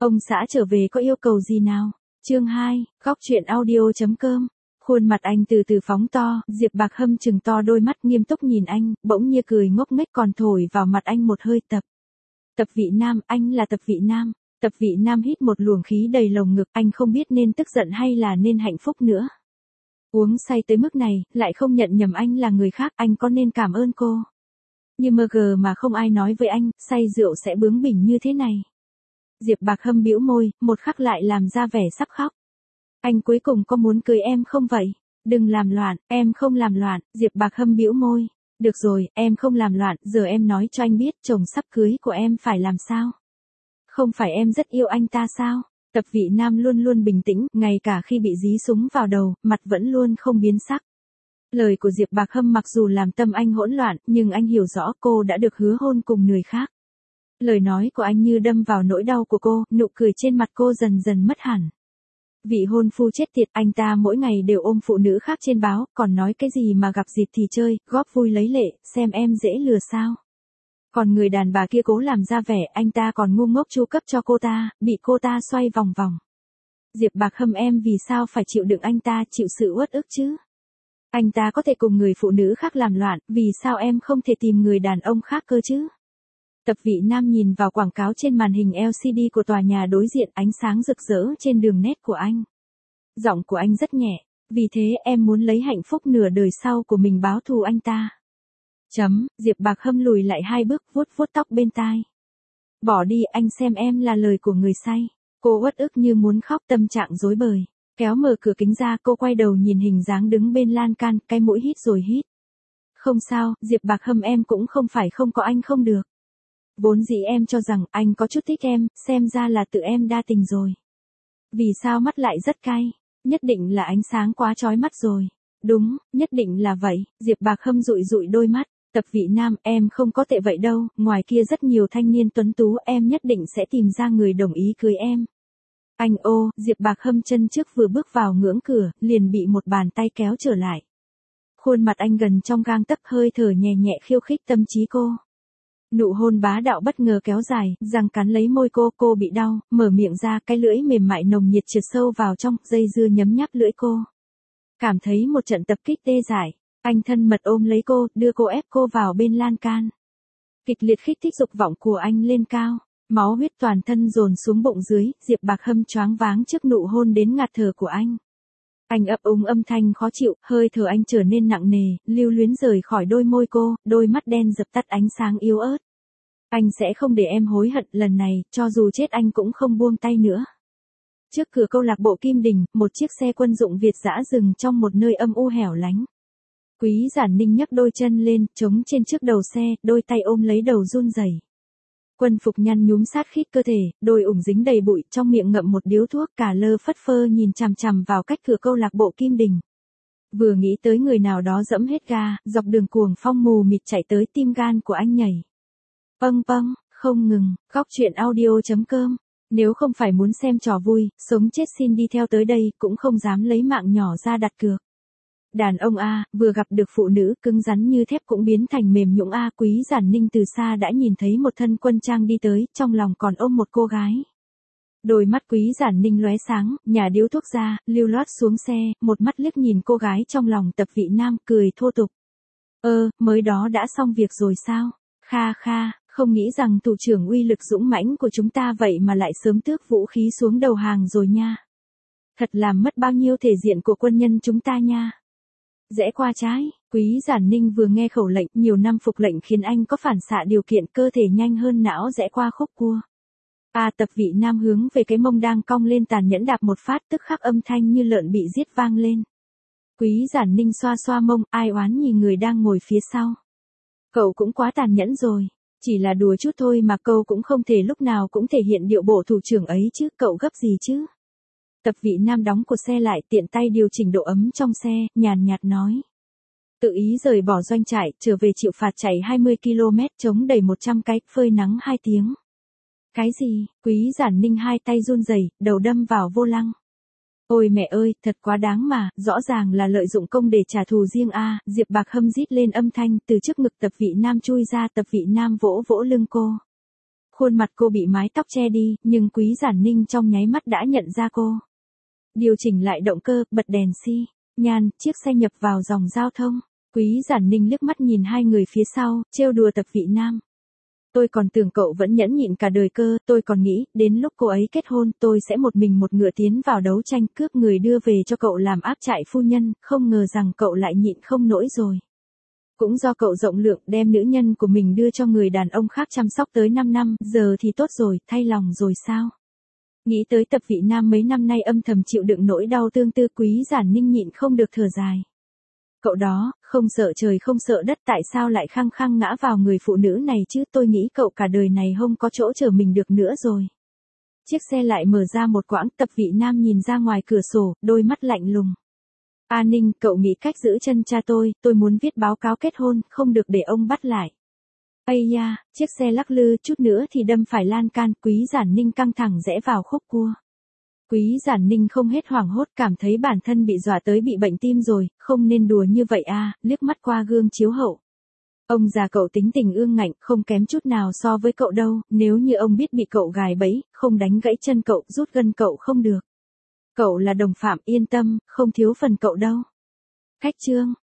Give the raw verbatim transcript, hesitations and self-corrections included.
Ông xã trở về có yêu cầu gì nào? Chương hai, góc truyện audio.com. Khuôn mặt anh từ từ phóng to, Diệp Bạc Hâm trừng to đôi mắt nghiêm túc nhìn anh, bỗng nhiên cười ngốc nghếch còn thổi vào mặt anh một hơi tập. Tập vị nam, anh là tập vị nam. Tập vị nam hít một luồng khí đầy lồng ngực, anh không biết nên tức giận hay là nên hạnh phúc nữa. Uống say tới mức này, lại không nhận nhầm anh là người khác, anh có nên cảm ơn cô? Như mơ gờ mà không ai nói với anh, say rượu sẽ bướng bỉnh như thế này. Diệp Bạc Hâm bĩu môi, một khắc lại làm ra vẻ sắp khóc. Anh cuối cùng có muốn cưới em không vậy? Đừng làm loạn, em không làm loạn, Diệp Bạc Hâm bĩu môi. Được rồi, em không làm loạn, giờ em nói cho anh biết chồng sắp cưới của em phải làm sao? Không phải em rất yêu anh ta sao? Tập vị nam luôn luôn bình tĩnh, ngay cả khi bị dí súng vào đầu, mặt vẫn luôn không biến sắc. Lời của Diệp Bạc Hâm mặc dù làm tâm anh hỗn loạn, nhưng anh hiểu rõ cô đã được hứa hôn cùng người khác. Lời nói của anh như đâm vào nỗi đau của cô, nụ cười trên mặt cô dần dần mất hẳn. Vị hôn phu chết tiệt, anh ta mỗi ngày đều ôm phụ nữ khác trên báo, còn nói cái gì mà gặp dịp thì chơi, góp vui lấy lệ, xem em dễ lừa sao. Còn người đàn bà kia cố làm ra vẻ anh ta còn ngu ngốc chu cấp cho cô ta, bị cô ta xoay vòng vòng. Diệp Bạc Hâm em vì sao phải chịu đựng anh ta chịu sự uất ức chứ? Anh ta có thể cùng người phụ nữ khác làm loạn, vì sao em không thể tìm người đàn ông khác cơ chứ? Tập vị nam nhìn vào quảng cáo trên màn hình L C D của tòa nhà đối diện, ánh sáng rực rỡ trên đường nét của anh. Giọng của anh rất nhẹ, vì thế em muốn lấy hạnh phúc nửa đời sau của mình báo thù anh ta. Chấm, Diệp Bạc Hâm lùi lại hai bước vuốt vuốt tóc bên tai. Bỏ đi, anh xem em là lời của người say. Cô uất ức như muốn khóc, tâm trạng rối bời. Kéo mở cửa kính ra, cô quay đầu nhìn hình dáng đứng bên lan can, cái mũi hít rồi hít. Không sao, Diệp Bạc Hâm em cũng không phải không có anh không được. Vốn dĩ em cho rằng anh có chút thích em, xem ra là tự em đa tình rồi. Vì sao mắt lại rất cay? Nhất định là ánh sáng quá chói mắt rồi. Đúng, nhất định là vậy, Diệp Bạc Hâm dụi dụi đôi mắt. Tập vị nam, em không có tệ vậy đâu, ngoài kia rất nhiều thanh niên tuấn tú, em nhất định sẽ tìm ra người đồng ý cưới em. Anh ô, Diệp Bạc Hâm chân trước vừa bước vào ngưỡng cửa, liền bị một bàn tay kéo trở lại. Khuôn mặt anh gần trong gang tấc, hơi thở nhẹ nhẹ khiêu khích tâm trí cô. Nụ hôn bá đạo bất ngờ kéo dài, răng cắn lấy môi cô, cô bị đau, mở miệng ra, cái lưỡi mềm mại nồng nhiệt trượt sâu vào trong, dây dưa nhấm nháp lưỡi cô. Cảm thấy một trận tập kích tê dại, anh thân mật ôm lấy cô, đưa cô ép cô vào bên lan can. Kịch liệt kích thích dục vọng của anh lên cao, máu huyết toàn thân dồn xuống bụng dưới, Diệp Bạc Hâm choáng váng trước nụ hôn đến ngạt thở của anh. Anh ấp úng âm thanh khó chịu, hơi thở anh trở nên nặng nề, lưu luyến rời khỏi đôi môi cô, đôi mắt đen dập tắt ánh sáng yếu ớt. Anh sẽ không để em hối hận, lần này, cho dù chết anh cũng không buông tay nữa. Trước cửa câu lạc bộ Kim Đình, một chiếc xe quân dụng Việt dã dừng trong một nơi âm u hẻo lánh. Quý Giản Ninh nhấc đôi chân lên, chống trên trước đầu xe, đôi tay ôm lấy đầu run rẩy. Quân phục nhăn nhúm sát khít cơ thể, đôi ủng dính đầy bụi, trong miệng ngậm một điếu thuốc, cả lơ phất phơ nhìn chằm chằm vào cách cửa câu lạc bộ Kim Đình. Vừa nghĩ tới người nào đó dẫm hết ga, dọc đường cuồng phong mù mịt chạy tới, tim gan của anh nhảy. Pâng pâng, không ngừng, góc truyện audio.com. Nếu không phải muốn xem trò vui, sống chết xin đi theo tới đây, cũng không dám lấy mạng nhỏ ra đặt cược. Đàn ông A, vừa gặp được phụ nữ cứng rắn như thép cũng biến thành mềm nhũn A. Quý Giản Ninh từ xa đã nhìn thấy một thân quân trang đi tới, trong lòng còn ôm một cô gái. Đôi mắt Quý Giản Ninh lóe sáng, nhả điếu thuốc ra, lưu loát xuống xe, một mắt liếc nhìn cô gái trong lòng tập vị nam, cười thô tục. Ơ, mới đó đã xong việc rồi sao? Kha kha, không nghĩ rằng thủ trưởng uy lực dũng mãnh của chúng ta vậy mà lại sớm tước vũ khí xuống đầu hàng rồi nha. Thật làm mất bao nhiêu thể diện của quân nhân chúng ta nha. Rẽ qua trái, Quý Giản Ninh vừa nghe khẩu lệnh, nhiều năm phục lệnh khiến anh có phản xạ điều kiện, cơ thể nhanh hơn não rẽ qua khúc cua. A tập vị nam hướng về cái mông đang cong lên tàn nhẫn đạp một phát, tức khắc âm thanh như lợn bị giết vang lên. Quý Giản Ninh xoa xoa mông, ai oán nhìn người đang ngồi phía sau. Cậu cũng quá tàn nhẫn rồi, chỉ là đùa chút thôi mà cậu cũng không thể lúc nào cũng thể hiện điệu bộ thủ trưởng ấy chứ, cậu gấp gì chứ? Tập vị nam đóng cột xe lại, tiện tay điều chỉnh độ ấm trong xe, nhàn nhạt nói. Tự ý rời bỏ doanh trại, trở về chịu phạt chạy hai mươi ki lô mét, chống đầy một trăm cái, phơi nắng hai tiếng. Cái gì? Quý Giản Ninh hai tay run rẩy, đầu đâm vào vô lăng. Ôi mẹ ơi, thật quá đáng mà, rõ ràng là lợi dụng công để trả thù riêng a. Diệp Bạc Hâm rít lên âm thanh, từ trước ngực tập vị nam chui ra, tập vị nam vỗ vỗ lưng cô. Khuôn mặt cô bị mái tóc che đi, nhưng Quý Giản Ninh trong nháy mắt đã nhận ra cô. Điều chỉnh lại động cơ, bật đèn xi nhan, chiếc xe nhập vào dòng giao thông. Quý Giản Ninh liếc mắt nhìn hai người phía sau, trêu đùa Tập Vị Nam. Tôi còn tưởng cậu vẫn nhẫn nhịn cả đời cơ, tôi còn nghĩ, đến lúc cô ấy kết hôn, tôi sẽ một mình một ngựa tiến vào đấu tranh cướp người đưa về cho cậu làm áp trại phu nhân, không ngờ rằng cậu lại nhịn không nổi rồi. Cũng do cậu rộng lượng đem nữ nhân của mình đưa cho người đàn ông khác chăm sóc tới năm năm, giờ thì tốt rồi, thay lòng rồi sao? Nghĩ tới Tập Vị Nam mấy năm nay âm thầm chịu đựng nỗi đau tương tư, Quý Giản Ninh nhịn không được thở dài. Cậu đó, không sợ trời không sợ đất, tại sao lại khăng khăng ngã vào người phụ nữ này chứ? Tôi nghĩ cậu cả đời này không có chỗ chở mình được nữa rồi. Chiếc xe lại mở ra một quãng, Tập Vị Nam nhìn ra ngoài cửa sổ, đôi mắt lạnh lùng. A Ninh, cậu nghĩ cách giữ chân cha tôi, tôi muốn viết báo cáo kết hôn, không được để ông bắt lại. Ây da, chiếc xe lắc lư, chút nữa thì đâm phải lan can. Quý Giản Ninh căng thẳng rẽ vào khúc cua. Quý Giản Ninh không hết hoảng hốt, cảm thấy bản thân bị dọa tới bị bệnh tim rồi, không nên đùa như vậy à, liếc mắt qua gương chiếu hậu. Ông già cậu tính tình ương ngạnh, không kém chút nào so với cậu đâu, nếu như ông biết bị cậu gài bẫy, không đánh gãy chân cậu, rút gân cậu không được. Cậu là đồng phạm, yên tâm, không thiếu phần cậu đâu. Khách trương.